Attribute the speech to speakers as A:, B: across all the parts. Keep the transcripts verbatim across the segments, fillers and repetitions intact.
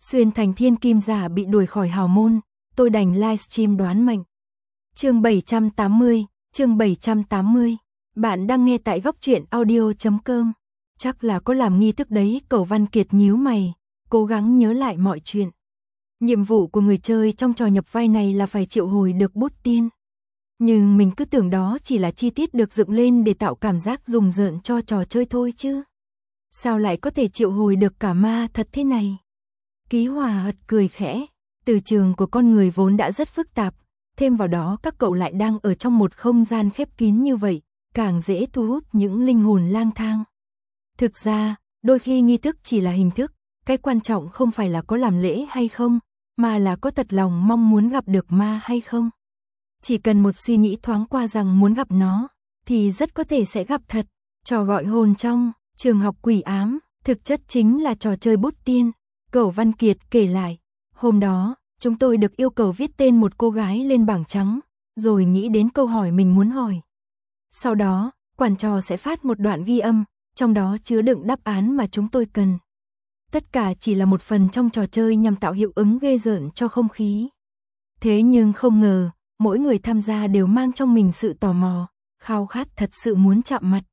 A: Xuyên thành thiên kim giả bị đuổi khỏi hào môn, tôi đành livestream đoán mệnh. Chương bảy trăm tám mươi, chương bảy trăm tám mươi. Bạn đang nghe tại góc truyện audio chấm com. Chắc là có làm nghi thức đấy, Cẩu Văn Kiệt nhíu mày, cố gắng nhớ lại mọi chuyện. Nhiệm vụ của người chơi trong trò nhập vai này là phải triệu hồi được bút tiên. Nhưng mình cứ tưởng đó chỉ là chi tiết được dựng lên để tạo cảm giác rùng rợn cho trò chơi thôi chứ. Sao lại có thể triệu hồi được cả ma thật thế này? Ký Hòa ật cười khẽ, từ trường của con người vốn đã rất phức tạp, thêm vào đó các cậu lại đang ở trong một không gian khép kín như vậy, càng dễ thu hút những linh hồn lang thang. Thực ra, đôi khi nghi thức chỉ là hình thức, cái quan trọng không phải là có làm lễ hay không, mà là có thật lòng mong muốn gặp được ma hay không. Chỉ cần một suy nghĩ thoáng qua rằng muốn gặp nó, thì rất có thể sẽ gặp thật. Trò gọi hồn trong trường học quỷ ám, thực chất chính là trò chơi bút tiên. Cẩu Văn Kiệt kể lại, hôm đó, chúng tôi được yêu cầu viết tên một cô gái lên bảng trắng, rồi nghĩ đến câu hỏi mình muốn hỏi. Sau đó, quản trò sẽ phát một đoạn ghi âm, trong đó chứa đựng đáp án mà chúng tôi cần. Tất cả chỉ là một phần trong trò chơi nhằm tạo hiệu ứng ghê rợn cho không khí. Thế nhưng không ngờ, mỗi người tham gia đều mang trong mình sự tò mò, khao khát thật sự muốn chạm mặt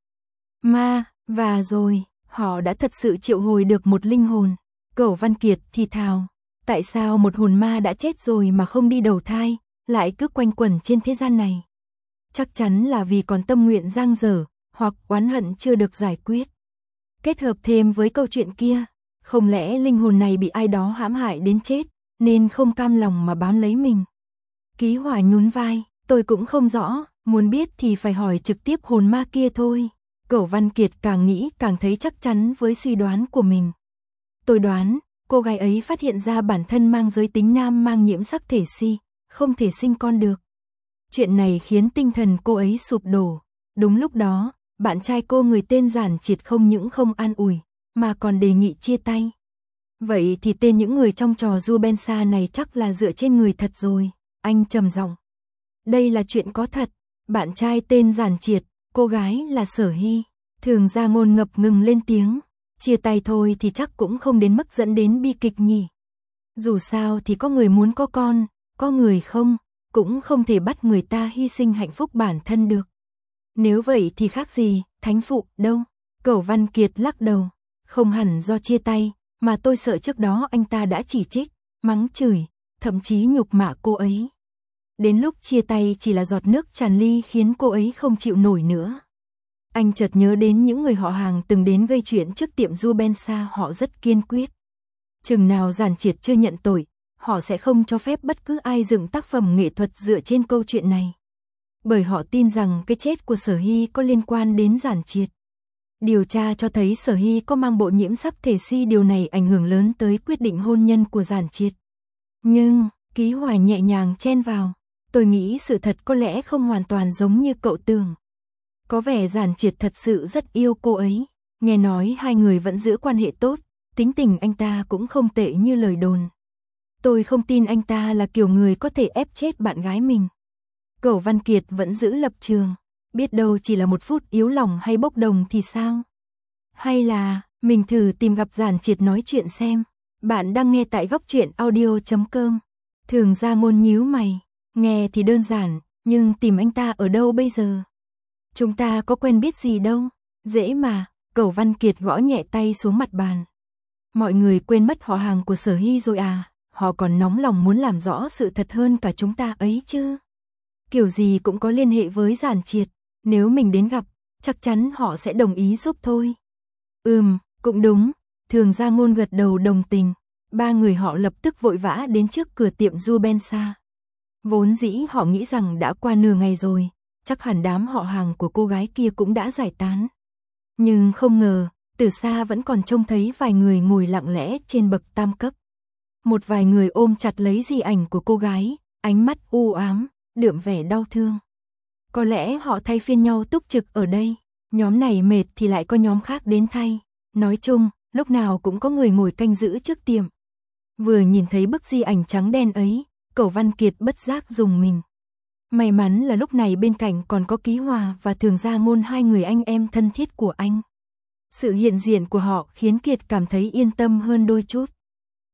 A: ma, và rồi, họ đã thật sự triệu hồi được một linh hồn. Cẩu Văn Kiệt thì thào, tại sao một hồn ma đã chết rồi mà không đi đầu thai, lại cứ quanh quẩn trên thế gian này? Chắc chắn là vì còn tâm nguyện dang dở, hoặc oán hận chưa được giải quyết. Kết hợp thêm với câu chuyện kia, không lẽ linh hồn này bị ai đó hãm hại đến chết, nên không cam lòng mà bám lấy mình? Ký Hòa nhún vai, tôi cũng không rõ, muốn biết thì phải hỏi trực tiếp hồn ma kia thôi. Cẩu Văn Kiệt càng nghĩ càng thấy chắc chắn với suy đoán của mình. Tôi đoán, cô gái ấy phát hiện ra bản thân mang giới tính nam, mang nhiễm sắc thể si, không thể sinh con được. Chuyện này khiến tinh thần cô ấy sụp đổ. Đúng lúc đó, bạn trai cô người tên Giản Triệt không những không an ủi, mà còn đề nghị chia tay. Vậy thì tên những người trong trò Jubensa này chắc là dựa trên người thật rồi, anh trầm giọng. Đây là chuyện có thật, bạn trai tên Giản Triệt, cô gái là Sở Hy. Thường Gia Ngôn ngập ngừng lên tiếng, chia tay thôi thì chắc cũng không đến mức dẫn đến bi kịch nhỉ. Dù sao thì có người muốn có con, có người không, cũng không thể bắt người ta hy sinh hạnh phúc bản thân được. Nếu vậy thì khác gì, thánh phụ, đâu? Cẩu Văn Kiệt lắc đầu, không hẳn do chia tay, mà tôi sợ trước đó anh ta đã chỉ trích, mắng chửi, thậm chí nhục mạ cô ấy. Đến lúc chia tay chỉ là giọt nước tràn ly khiến cô ấy không chịu nổi nữa. Anh chợt nhớ đến những người họ hàng từng đến gây chuyện trước tiệm Jubensa, họ rất kiên quyết. Chừng nào Giản Triệt chưa nhận tội, họ sẽ không cho phép bất cứ ai dựng tác phẩm nghệ thuật dựa trên câu chuyện này. Bởi họ tin rằng cái chết của Sở Hy có liên quan đến Giản Triệt. Điều tra cho thấy Sở Hy có mang bộ nhiễm sắc thể si, điều này ảnh hưởng lớn tới quyết định hôn nhân của Giản Triệt. Nhưng, Ký Hòa nhẹ nhàng chen vào, tôi nghĩ sự thật có lẽ không hoàn toàn giống như cậu tưởng. Có vẻ Giản Triệt thật sự rất yêu cô ấy, nghe nói hai người vẫn giữ quan hệ tốt, tính tình anh ta cũng không tệ như lời đồn. Tôi không tin anh ta là kiểu người có thể ép chết bạn gái mình. Cẩu Văn Kiệt vẫn giữ lập trường, biết đâu chỉ là một phút yếu lòng hay bốc đồng thì sao? Hay là, mình thử tìm gặp Giản Triệt nói chuyện xem. Bạn đang nghe tại góc truyện audio chấm com. Thường Gia Ngôn nhíu mày, nghe thì đơn giản, nhưng tìm anh ta ở đâu bây giờ? Chúng ta có quen biết gì đâu, dễ mà. Cẩu Văn Kiệt gõ nhẹ tay xuống mặt bàn. Mọi người quên mất họ hàng của Sở Hy rồi à, họ còn nóng lòng muốn làm rõ sự thật hơn cả chúng ta ấy chứ. Kiểu gì cũng có liên hệ với Giản Triệt, nếu mình đến gặp, chắc chắn họ sẽ đồng ý giúp thôi. Ừm, cũng đúng, Thường Gia Ngôn gật đầu đồng tình. Ba người họ lập tức vội vã đến trước cửa tiệm Jubensa. Vốn dĩ họ nghĩ rằng đã qua nửa ngày rồi, chắc hẳn đám họ hàng của cô gái kia cũng đã giải tán. Nhưng không ngờ, từ xa vẫn còn trông thấy vài người ngồi lặng lẽ trên bậc tam cấp. Một vài người ôm chặt lấy di ảnh của cô gái, ánh mắt u ám, đượm vẻ đau thương. Có lẽ họ thay phiên nhau túc trực ở đây, nhóm này mệt thì lại có nhóm khác đến thay. Nói chung, lúc nào cũng có người ngồi canh giữ trước tiệm. Vừa nhìn thấy bức di ảnh trắng đen ấy, Cẩu Văn Kiệt bất giác rùng mình. May mắn là lúc này bên cạnh còn có Ký Hòa và Thường Gia Ngôn, hai người anh em thân thiết của anh. Sự hiện diện của họ khiến Kiệt cảm thấy yên tâm hơn đôi chút.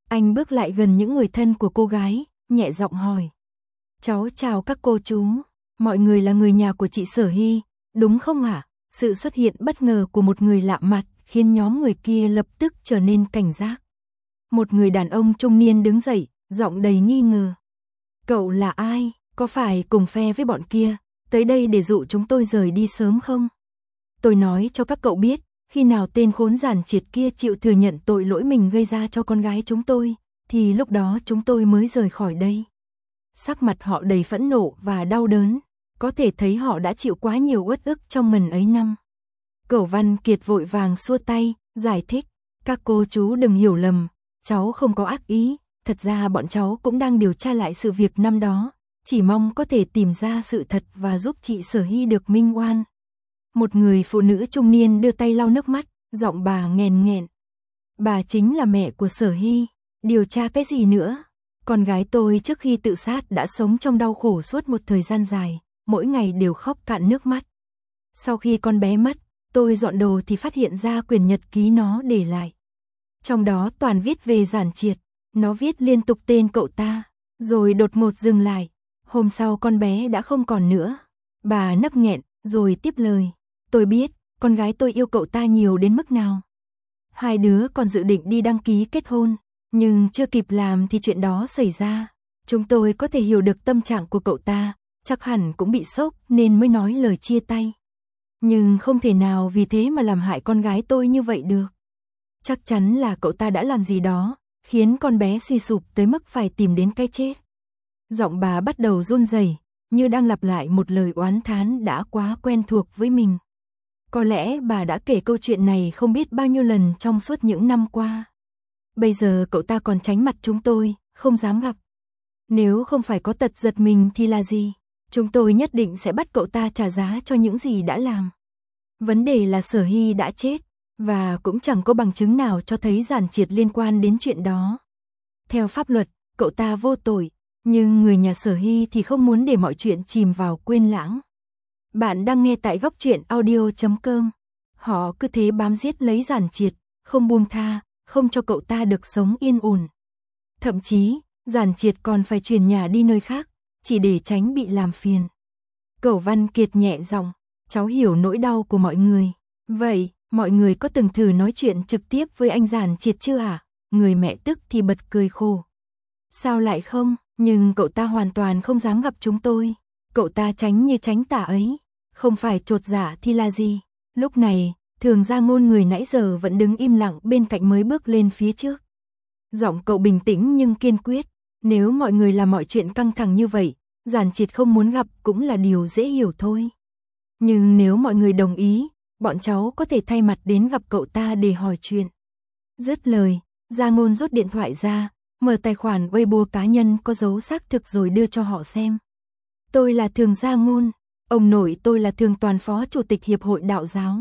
A: Anh bước lại gần những người thân của cô gái, nhẹ giọng hỏi. Cháu chào các cô chú, mọi người là người nhà của chị Sở Hy, đúng không hả? Sự xuất hiện bất ngờ của một người lạ mặt khiến nhóm người kia lập tức trở nên cảnh giác. Một người đàn ông trung niên đứng dậy, giọng đầy nghi ngờ. Cậu là ai? Có phải cùng phe với bọn kia, tới đây để dụ chúng tôi rời đi sớm không? Tôi nói cho các cậu biết, khi nào tên khốn giản triệt kia chịu thừa nhận tội lỗi mình gây ra cho con gái chúng tôi, thì lúc đó chúng tôi mới rời khỏi đây. Sắc mặt họ đầy phẫn nộ và đau đớn, có thể thấy họ đã chịu quá nhiều uất ức trong ngần ấy năm. Cẩu Văn Kiệt vội vàng xua tay, giải thích, các cô chú đừng hiểu lầm, cháu không có ác ý, thật ra bọn cháu cũng đang điều tra lại sự việc năm đó, chỉ mong có thể tìm ra sự thật và giúp chị Sở Hy được minh oan. Một người phụ nữ trung niên đưa tay lau nước mắt, giọng bà nghẹn nghẹn. Bà chính là mẹ của Sở Hy, điều tra cái gì nữa? Con gái tôi trước khi tự sát đã sống trong đau khổ suốt một thời gian dài, mỗi ngày đều khóc cạn nước mắt. Sau khi con bé mất, tôi dọn đồ thì phát hiện ra quyển nhật ký nó để lại. Trong đó toàn viết về giản triệt, nó viết liên tục tên cậu ta, rồi đột ngột dừng lại. Hôm sau con bé đã không còn nữa. Bà nấc nghẹn, rồi tiếp lời. Tôi biết, con gái tôi yêu cậu ta nhiều đến mức nào. Hai đứa còn dự định đi đăng ký kết hôn, nhưng chưa kịp làm thì chuyện đó xảy ra. Chúng tôi có thể hiểu được tâm trạng của cậu ta, chắc hẳn cũng bị sốc nên mới nói lời chia tay. Nhưng không thể nào vì thế mà làm hại con gái tôi như vậy được. Chắc chắn là cậu ta đã làm gì đó, khiến con bé suy sụp tới mức phải tìm đến cái chết. Giọng bà bắt đầu run rẩy, như đang lặp lại một lời oán thán đã quá quen thuộc với mình. Có lẽ bà đã kể câu chuyện này không biết bao nhiêu lần trong suốt những năm qua. Bây giờ cậu ta còn tránh mặt chúng tôi, không dám gặp. Nếu không phải có tật giật mình thì là gì? Chúng tôi nhất định sẽ bắt cậu ta trả giá cho những gì đã làm. Vấn đề là Sở Hy đã chết, và cũng chẳng có bằng chứng nào cho thấy giản triệt liên quan đến chuyện đó. Theo pháp luật, cậu ta vô tội, nhưng người nhà Sở Hy thì không muốn để mọi chuyện chìm vào quên lãng. Bạn đang nghe tại góc truyện audio chấm com. Họ cứ thế bám giết lấy giản triệt, không buông tha, không cho cậu ta được sống yên ổn. Thậm chí, giản triệt còn phải chuyển nhà đi nơi khác, chỉ để tránh bị làm phiền. Cẩu Văn Kiệt nhẹ giọng, cháu hiểu nỗi đau của mọi người. Vậy, mọi người có từng thử nói chuyện trực tiếp với anh giản triệt chưa à? Người mẹ tức thì bật cười khổ. Sao lại không? Nhưng cậu ta hoàn toàn không dám gặp chúng tôi. Cậu ta tránh như tránh tà ấy. Không phải chột dạ thì là gì? Lúc này, Thường Gia Ngôn người nãy giờ vẫn đứng im lặng bên cạnh mới bước lên phía trước. Giọng cậu bình tĩnh nhưng kiên quyết. Nếu mọi người làm mọi chuyện căng thẳng như vậy, giản triệt không muốn gặp cũng là điều dễ hiểu thôi. Nhưng nếu mọi người đồng ý, bọn cháu có thể thay mặt đến gặp cậu ta để hỏi chuyện. Dứt lời, Gia Ngôn rút điện thoại ra, mở tài khoản Weibo cá nhân có dấu xác thực rồi đưa cho họ xem. Tôi là Thường Gia Ngôn, ông nội tôi là Thường Toàn Phó Chủ tịch Hiệp hội Đạo giáo.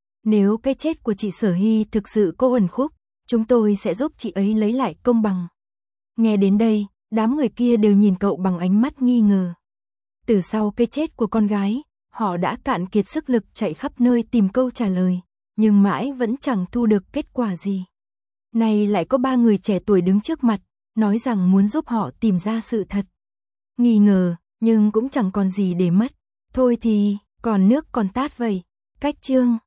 A: Nếu cái chết của chị Sở Hy thực sự có uẩn khúc, chúng tôi sẽ giúp chị ấy lấy lại công bằng. Nghe đến đây, đám người kia đều nhìn cậu bằng ánh mắt nghi ngờ. Từ sau cái chết của con gái, họ đã cạn kiệt sức lực chạy khắp nơi tìm câu trả lời, nhưng mãi vẫn chẳng thu được kết quả gì. Này lại có ba người trẻ tuổi đứng trước mặt, nói rằng muốn giúp họ tìm ra sự thật. Nghi ngờ, nhưng cũng chẳng còn gì để mất. Thôi thì, còn nước còn tát vậy. Cách chương